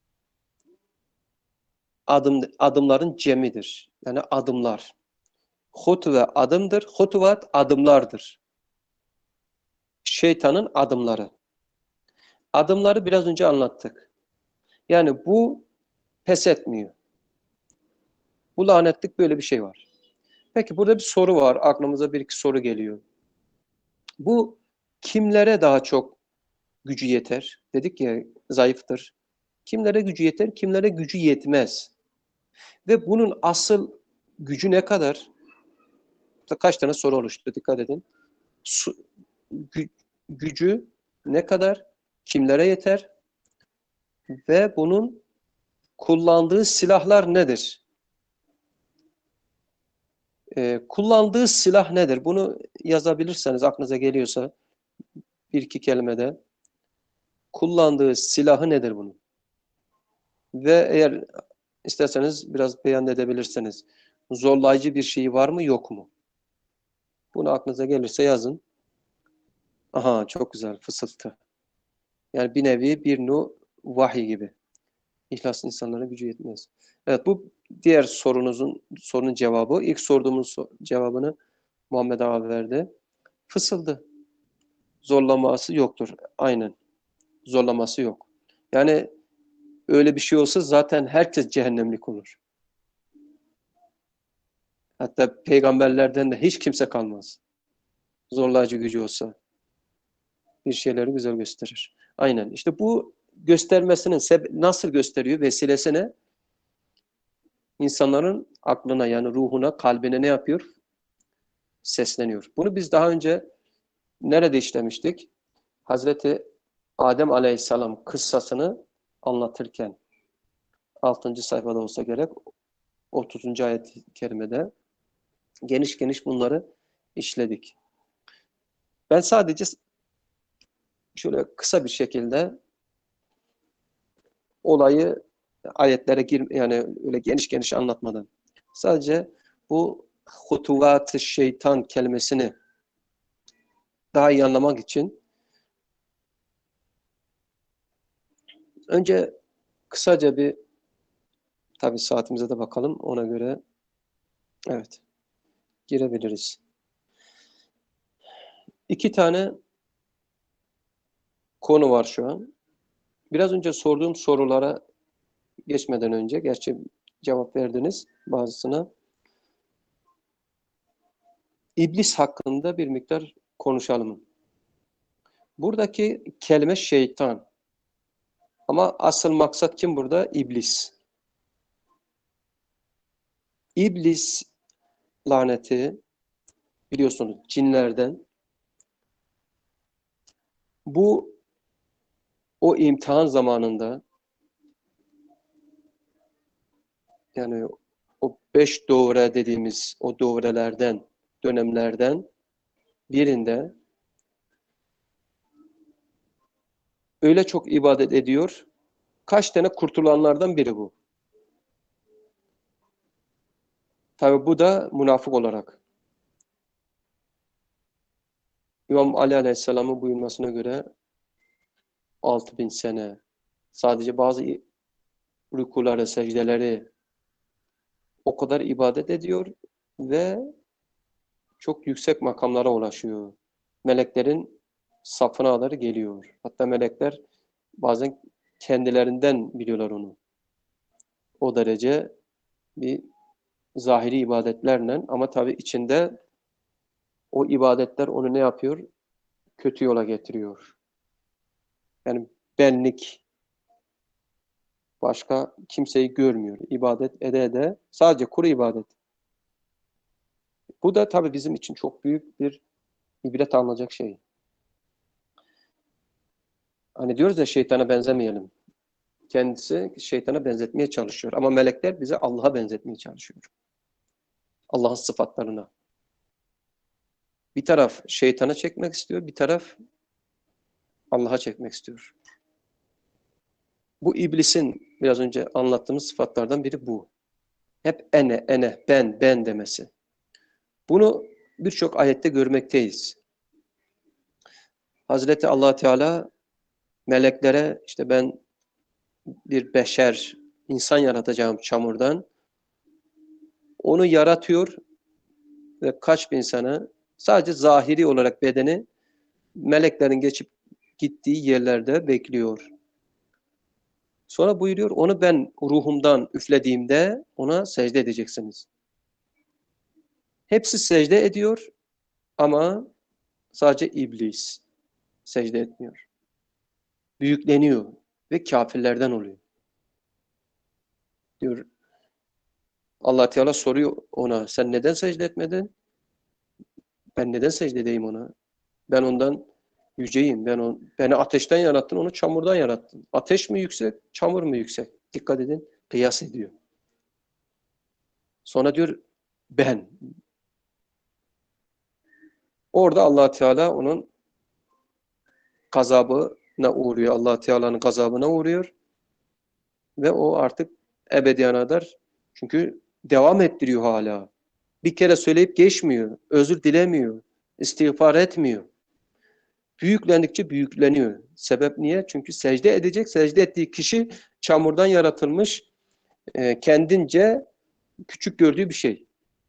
adım, adımların cemidir. Yani adımlar. Hutve adımdır. Hutuvat adımlardır. Şeytanın adımları. Adımları biraz önce anlattık. Yani bu pes etmiyor. Bu lanetlik böyle bir şey var. Peki burada bir soru var. Aklımıza bir iki soru geliyor. Bu kimlere daha çok gücü yeter? Dedik ya zayıftır. Kimlere gücü yeter, kimlere gücü yetmez. Ve bunun asıl gücü ne kadar? Kaç tane soru oluştu, dikkat edin. Su, gü, gücü ne kadar, kimlere yeter ve bunun kullandığı silahlar nedir? Ee, kullandığı silah nedir? Bunu yazabilirseniz aklınıza geliyorsa bir iki kelimede. Kullandığı silahı nedir bunun? Ve eğer isterseniz biraz beyan edebilirsiniz. Zorlayıcı bir şey var mı yok mu? Bunu aklınıza gelirse yazın. Aha çok güzel fısıltı. Yani bir nevi bir nu vahiy gibi. İhlaslı insanlara gücü yetmez. Evet bu diğer sorunuzun sorunun cevabı. İlk sorduğumuz cevabını Muhammed Ağa verdi. Fısıldı. Zorlaması yoktur. Aynen. Zorlaması yok. Yani öyle bir şey olsa zaten herkes cehennemlik olur. Hatta peygamberlerden de hiç kimse kalmaz. Zorlayıcı gücü olsa. Bir şeyleri güzel gösterir. Aynen. İşte bu göstermesinin nasıl gösteriyor? Vesilesi ne? İnsanların aklına yani ruhuna, kalbine ne yapıyor? Sesleniyor. Bunu biz daha önce nerede işlemiştik? Hazreti Adem Aleyhisselam kıssasını anlatırken altıncı sayfada olsa gerek otuzuncu ayet-i kerimede geniş geniş bunları işledik. Ben sadece şöyle kısa bir şekilde olayı ayetlere gir yani öyle geniş geniş anlatmadan sadece bu hutuvat-ı şeytan kelimesini daha iyi anlamak için önce kısaca bir tabii saatimize de bakalım ona göre evet girebiliriz. İki tane konu var şu an. Biraz önce sorduğum sorulara geçmeden önce, gerçi cevap verdiniz bazısına. İblis hakkında bir miktar konuşalım. Buradaki kelime şeytan. Ama asıl maksat kim burada? İblis. İblis laneti biliyorsunuz cinlerden. Bu o imtihan zamanında yani o beş doğre dediğimiz o doğrelerden, dönemlerden birinde öyle çok ibadet ediyor. Kaç tane kurtulanlardan biri bu. Tabi bu da münafık olarak. İmam Ali Aleyhisselam'ın buyurmasına göre altı bin sene sadece bazı rükuları, secdeleri o kadar ibadet ediyor ve çok yüksek makamlara ulaşıyor. Meleklerin safına kadar geliyor. Hatta melekler bazen kendilerinden biliyorlar onu. O derece bir zahiri ibadetlerle ama tabii içinde o ibadetler onu ne yapıyor? Kötü yola getiriyor. Yani benlik başka kimseyi görmüyor. İbadet ede ede sadece kuru ibadet. Bu da tabii bizim için çok büyük bir ibret alınacak şey. Hani diyoruz ya şeytana benzemeyelim. Kendisi şeytana benzetmeye çalışıyor. Ama melekler bize Allah'a benzetmeye çalışıyor. Allah'ın sıfatlarına. Bir taraf şeytana çekmek istiyor, bir taraf Allah'a çekmek istiyor. Bu iblisin biraz önce anlattığımız sıfatlardan biri bu. Hep ene, ene, ben, ben demesi. Bunu birçok ayette görmekteyiz. Hazreti Allah Teala meleklere işte ben bir beşer, insan yaratacağım çamurdan. Onu yaratıyor ve kaç bin sene sadece zahiri olarak bedeni meleklerin geçip gittiği yerlerde bekliyor. Sonra buyuruyor, onu ben ruhumdan üflediğimde ona secde edeceksiniz. Hepsi secde ediyor ama sadece iblis secde etmiyor. Büyükleniyor ve kafirlerden oluyor. Diyor, Allah Teala soruyor ona, sen neden secde etmedin? Ben neden secde edeyim ona? Ben ondan yüceyim. Ben on, beni ateşten yarattın, onu çamurdan yarattın. Ateş mi yüksek, çamur mu yüksek? Dikkat edin, kıyas ediyor. Sonra diyor, ben. Orada Allah Teala onun gazabına uğruyor. Allah Teala'nın gazabına uğruyor. Ve o artık ebediyana kadar, çünkü devam ettiriyor hala. Bir kere söyleyip geçmiyor. Özür dilemiyor. İstiğfar etmiyor. Büyüklendikçe büyükleniyor. Sebep niye? Çünkü secde edecek. Secde ettiği kişi çamurdan yaratılmış, e, kendince küçük gördüğü bir şey.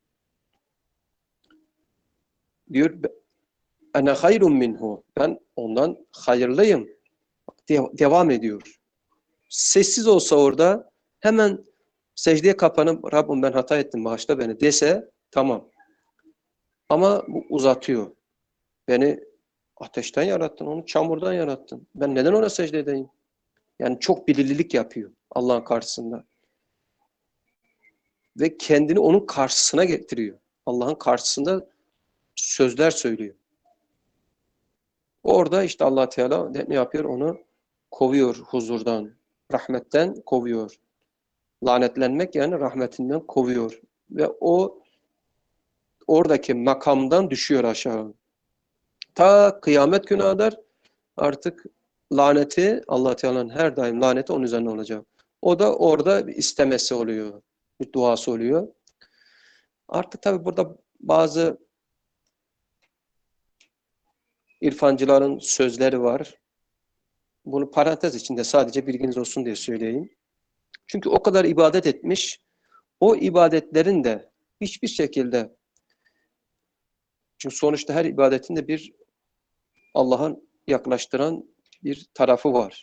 Diyor, ene hayrun minhu. Ben ondan hayırlıyım. De- devam ediyor. Sessiz olsa orada hemen secdeye kapanıp Rabbim ben hata ettim, bağışla beni dese tamam. Ama bu uzatıyor. Beni ateşten yarattın, onu çamurdan yarattın. Ben neden ona secde edeyim? Yani çok bilirlilik yapıyor Allah'ın karşısında. Ve kendini onun karşısına getiriyor. Allah'ın karşısında sözler söylüyor. Orada işte Allah Teala ne yapıyor? Onu kovuyor huzurdan, rahmetten kovuyor. Lanetlenmek yani rahmetinden kovuyor. Ve o oradaki makamdan düşüyor aşağı. Ta kıyamet gününe kadar artık laneti, Allah Teala'nın her daim laneti onun üzerine olacak. O da orada bir istemesi oluyor. Bir duası oluyor. Artık tabi burada bazı irfancıların sözleri var. Bunu parantez içinde sadece bilginiz olsun diye söyleyeyim. Çünkü o kadar ibadet etmiş, o ibadetlerin de hiçbir şekilde, çünkü sonuçta her ibadetin de bir Allah'ın yaklaştıran bir tarafı var.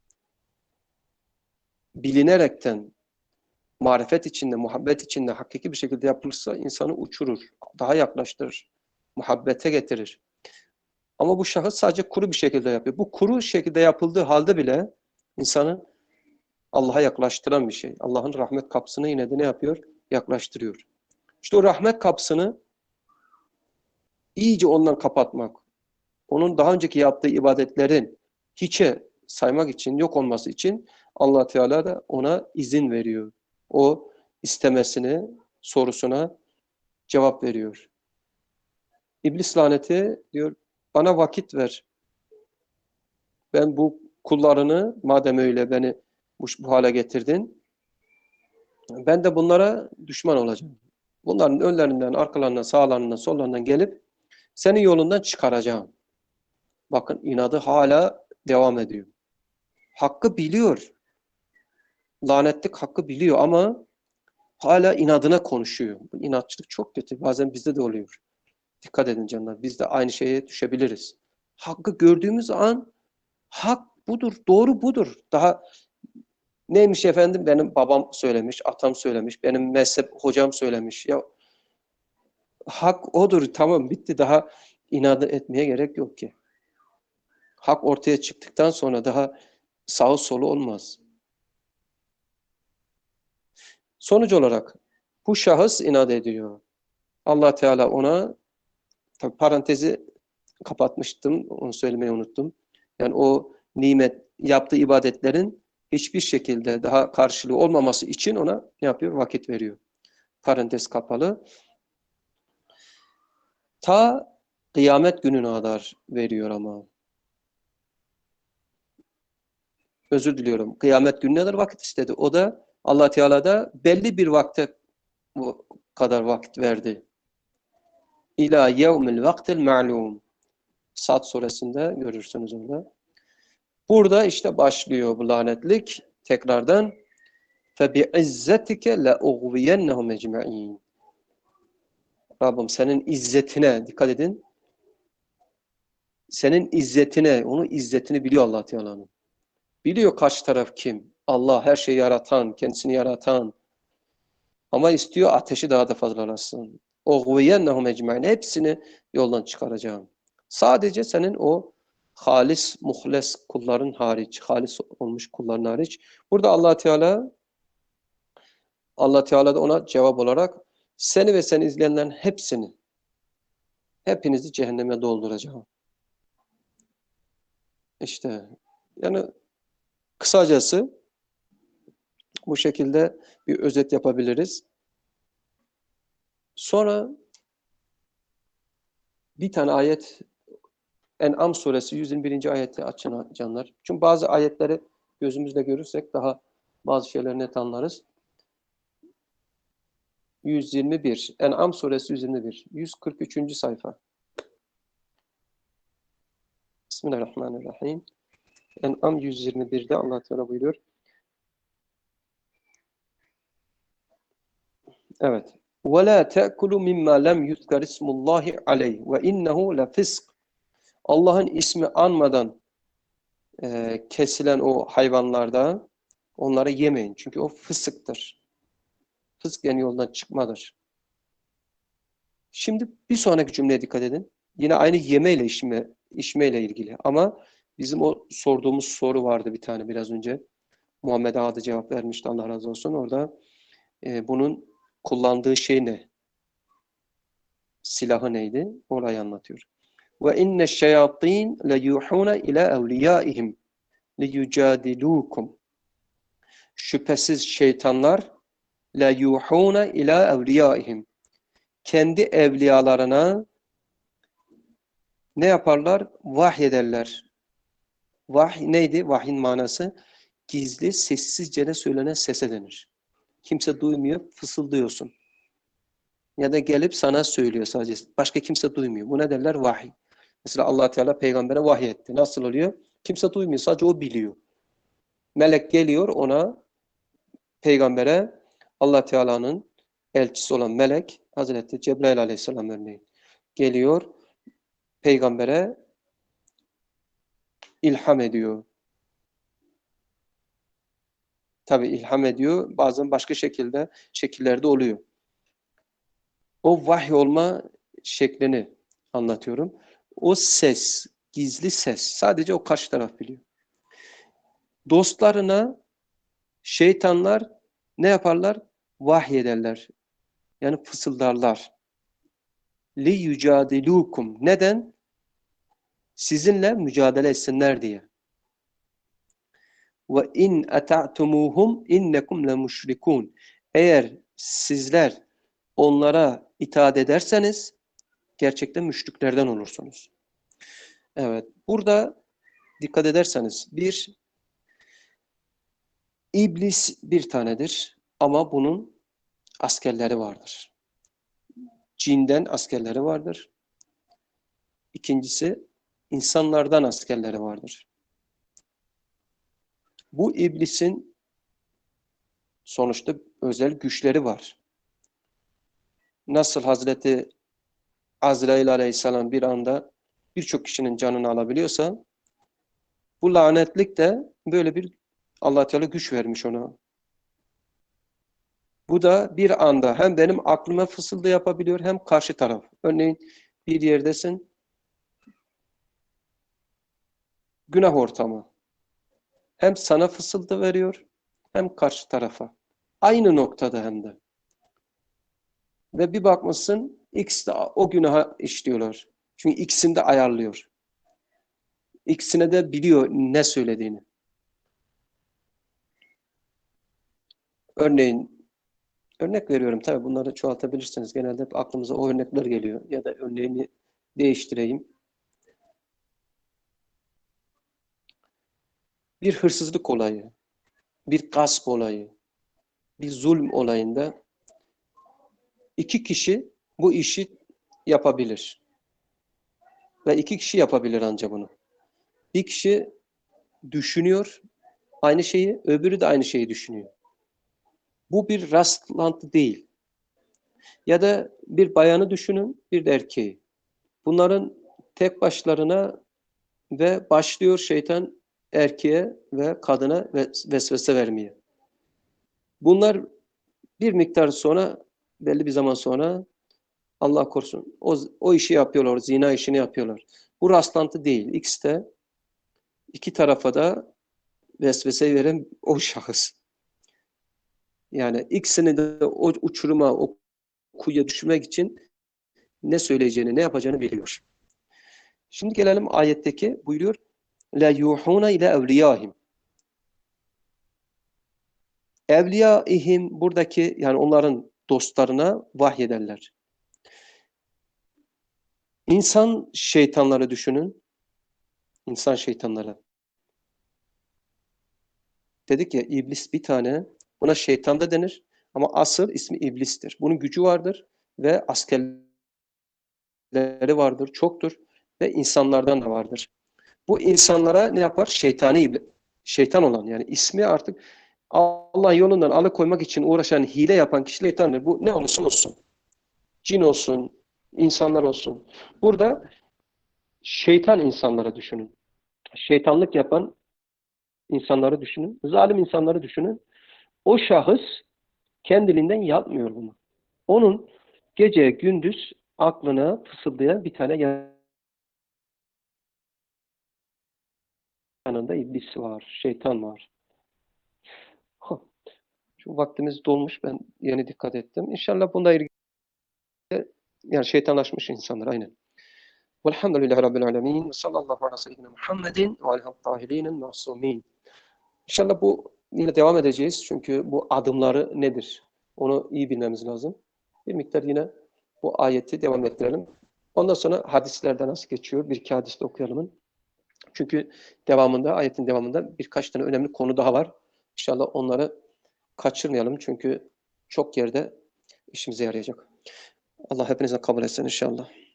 Bilinerekten, marifet içinde, muhabbet içinde hakiki bir şekilde yapılırsa insanı uçurur, daha yaklaştırır, muhabbete getirir. Ama bu şahıs sadece kuru bir şekilde yapıyor. Bu kuru şekilde yapıldığı halde bile insanı Allah'a yaklaştıran bir şey. Allah'ın rahmet kapısını yine de ne yapıyor? Yaklaştırıyor. İşte o rahmet kapısını iyice ondan kapatmak, onun daha önceki yaptığı ibadetlerin hiçe saymak için, yok olması için Allah Teala da ona izin veriyor. O istemesini, sorusuna cevap veriyor. İblis laneti diyor, bana vakit ver. Ben bu kullarını, madem öyle beni bu, bu hale getirdin, ben de bunlara düşman olacağım. Bunların önlerinden, arkalarından, sağlarından, sollarından gelip senin yolundan çıkaracağım. Bakın inadı hala devam ediyor. Hakkı biliyor. Lanetlik hakkı biliyor ama hala inadına konuşuyor. Bu inatçılık çok kötü. Bazen bizde de oluyor. Dikkat edin canlar. Biz de aynı şeye düşebiliriz. Hakkı gördüğümüz an hak budur, doğru budur. Daha neymiş efendim? Benim babam söylemiş, atam söylemiş, benim mezhep hocam söylemiş. Ya hak odur, tamam bitti. Daha inadı etmeye gerek yok ki. Hak ortaya çıktıktan sonra daha sağı solu olmaz. Sonuç olarak bu şahıs inat ediyor. Allah Teala ona, tabii parantezi kapatmıştım, onu söylemeyi unuttum. Yani o nimet, yaptığı ibadetlerin hiçbir şekilde daha karşılığı olmaması için ona ne yapıyor? Vakit veriyor. Parantez kapalı. Ta kıyamet gününe kadar veriyor ama. özür diliyorum. Kıyamet gününe kadar vakit istedi. O da Allah Teala da belli bir vakte kadar vakit verdi. İlâ yevmil vaktil ma'lûm. Sad suresinde görürsünüz orada. Burada işte başlıyor bu lanetlik. Tekrardan فَبِعِزَّتِكَ لَاُغْوِيَنَّهُمْ اَجْمَعِينَ. Rabbim senin izzetine dikkat edin. Senin izzetine, onun izzetini biliyor Allah Teala'nın. Biliyor karşı taraf kim? Allah her şeyi yaratan, kendisini yaratan. Ama istiyor ateşi daha da fazlalasın. اُغْوِيَنَّهُمْ اَجْمَعِينَ. Hepsini yoldan çıkaracağım. Sadece senin o halis, muhles kulların hariç, halis olmuş kulların hariç. Burada Allah Teala Allah Teala da ona cevap olarak seni ve seni izleyenlerin hepsini, hepinizi cehenneme dolduracağım. İşte yani kısacası bu şekilde bir özet yapabiliriz. Sonra bir tane ayet, En'am suresi yüz yirmi birinci ayeti açın canlar. Çünkü bazı ayetleri gözümüzle görürsek daha bazı şeyleri net anlarız. yüz yirmi bir. En'am suresi yüz yirmi bir. yüz kırk üçüncü sayfa. Bismillahirrahmanirrahim. En'am yüz yirmi birde Allah Teala buyuruyor. Evet. وَلَا تَأْكُلُوا مِمَّا لَمْ يُذْكَرِ اسْمُ اللّٰهِ عَلَيْهِ وَاِنَّهُ لَفِسْقٌ. Allah'ın ismi anmadan e, kesilen o hayvanlarda onları yemeyin. Çünkü o fısıktır. Fısk yani yoldan çıkmadır. Şimdi bir sonraki cümleye dikkat edin. Yine aynı yemeyle içme, içmeyle ilgili. Ama bizim o sorduğumuz soru vardı bir tane biraz önce. Muhammed Ağa cevap vermişti, Allah razı olsun. Orada e, bunun kullandığı şey ne? Silahı neydi? Orayı anlatıyor. Ve inne şeyatin le yuhuna ila evliyaihim li yucadilukum. Şüphesiz şeytanlar le yuhuna ila evliyaihim. Kendi evliyalarına ne yaparlar? Vahyederler. Vahiy neydi? Vahyin manası gizli, sessizce de söylenen sese denir. Kimse duymuyor, fısıldıyorsun. Ya da gelip sana söylüyor sadece. Başka kimse duymuyor. Bu ne derler? Vahiy. Mesela Allah Teala peygambere vahiy etti. Nasıl oluyor? Kimse duymuyor. Sadece o biliyor. Melek geliyor ona, peygambere, Allah Teala'nın elçisi olan melek, Hazreti Cebrail Aleyhisselam örneğin, geliyor, peygambere ilham ediyor. Tabi ilham ediyor. Bazen başka şekilde, şekillerde oluyor. O vahiy olma şeklini anlatıyorum. O ses, gizli ses, sadece o karşı taraf biliyor. Dostlarına şeytanlar ne yaparlar? Vahiy ederler. Yani fısıldarlar. Li yucadilukum. Neden? Sizinle mücadele etsinler diye. Ve in ata'tumuhum innekum lemuşrikun. Eğer sizler onlara itaat ederseniz gerçekten müşriklerden olursunuz. Evet. Burada dikkat ederseniz bir, iblis bir tanedir ama bunun askerleri vardır. Cinden askerleri vardır. İkincisi insanlardan askerleri vardır. Bu iblisin sonuçta özel güçleri var. Nasıl Hazreti Azrail Aleyhisselam bir anda birçok kişinin canını alabiliyorsa bu lanetlik de böyle bir Allah Teala güç vermiş ona. Bu da bir anda hem benim aklıma fısıldı yapabiliyor hem karşı taraf. Örneğin bir yerdesin, günah ortamı. Hem sana fısıldı veriyor hem karşı tarafa. Aynı noktada hem de. Ve bir bakmışsın ikisi de o günaha işliyorlar. Çünkü ikisini de ayarlıyor. İkisine de biliyor ne söylediğini. Örneğin, örnek veriyorum tabii bunları çoğaltabilirsiniz. Genelde hep aklımıza o örnekler geliyor. Ya da örneğini değiştireyim. bir hırsızlık olayı, bir gasp olayı, bir zulm olayında iki kişi bu işi yapabilir. Ve iki kişi yapabilir ancak bunu. Bir kişi düşünüyor aynı şeyi, öbürü de aynı şeyi düşünüyor. Bu bir rastlantı değil. Ya da bir bayanı düşünün, bir de erkeği. Bunların tek başlarına ve başlıyor şeytan erkeğe ve kadına vesvese vermeye. Bunlar bir miktar sonra, belli bir zaman sonra Allah korusun o, o işi yapıyorlar, zina işini yapıyorlar. Bu rastlantı değil. İkisi de iki tarafa da vesvese veren o şahıs. Yani ikisini de o uçuruma, o kuyuya düşürmek için ne söyleyeceğini, ne yapacağını biliyor. Şimdi gelelim ayetteki buyuruyor. La yuhuna ile evliyahim. Evliyaihim buradaki yani onların dostlarına vahyederler. İnsan şeytanları düşünün. İnsan şeytanları. Dedik ya iblis bir tane. Buna şeytan da denir. Ama asıl ismi iblistir. Bunun gücü vardır ve askerleri vardır, çoktur ve insanlardan da vardır. Bu insanlara ne yapar? Şeytani iblis. Şeytan olan yani ismi artık Allah yolundan alıkoymak için uğraşan, hile yapan kişi şeytandır. Bu ne olursa olsun. Cin olsun, insanlar olsun. Burada şeytan insanlara düşünün. Şeytanlık yapan insanları düşünün. Zalim insanları düşünün. O şahıs kendiliğinden yapmıyor bunu. Onun gece gündüz aklına fısıldayan bir tane yanında iblis var, şeytan var. Şu vaktimiz dolmuş, ben yeni dikkat ettim. İnşallah bunda ilgili yani şeytanlaşmış insanlar aynen. Velhamdülillahi Rabbil alemin. Ve sallallahu ala seyyidina Muhammedin ve aleyhi tahirinin masumin. İnşallah bu yine devam edeceğiz. Çünkü bu adımları nedir? Onu iyi bilmemiz lazım. Bir miktar yine bu ayeti devam ettirelim. Ondan sonra hadislerde nasıl geçiyor? Bir iki hadis de okuyalım. Çünkü devamında, ayetin devamında birkaç tane önemli konu daha var. İnşallah onları kaçırmayalım. Çünkü çok yerde işimize yarayacak. Allah hepinizden kabul etsin inşallah.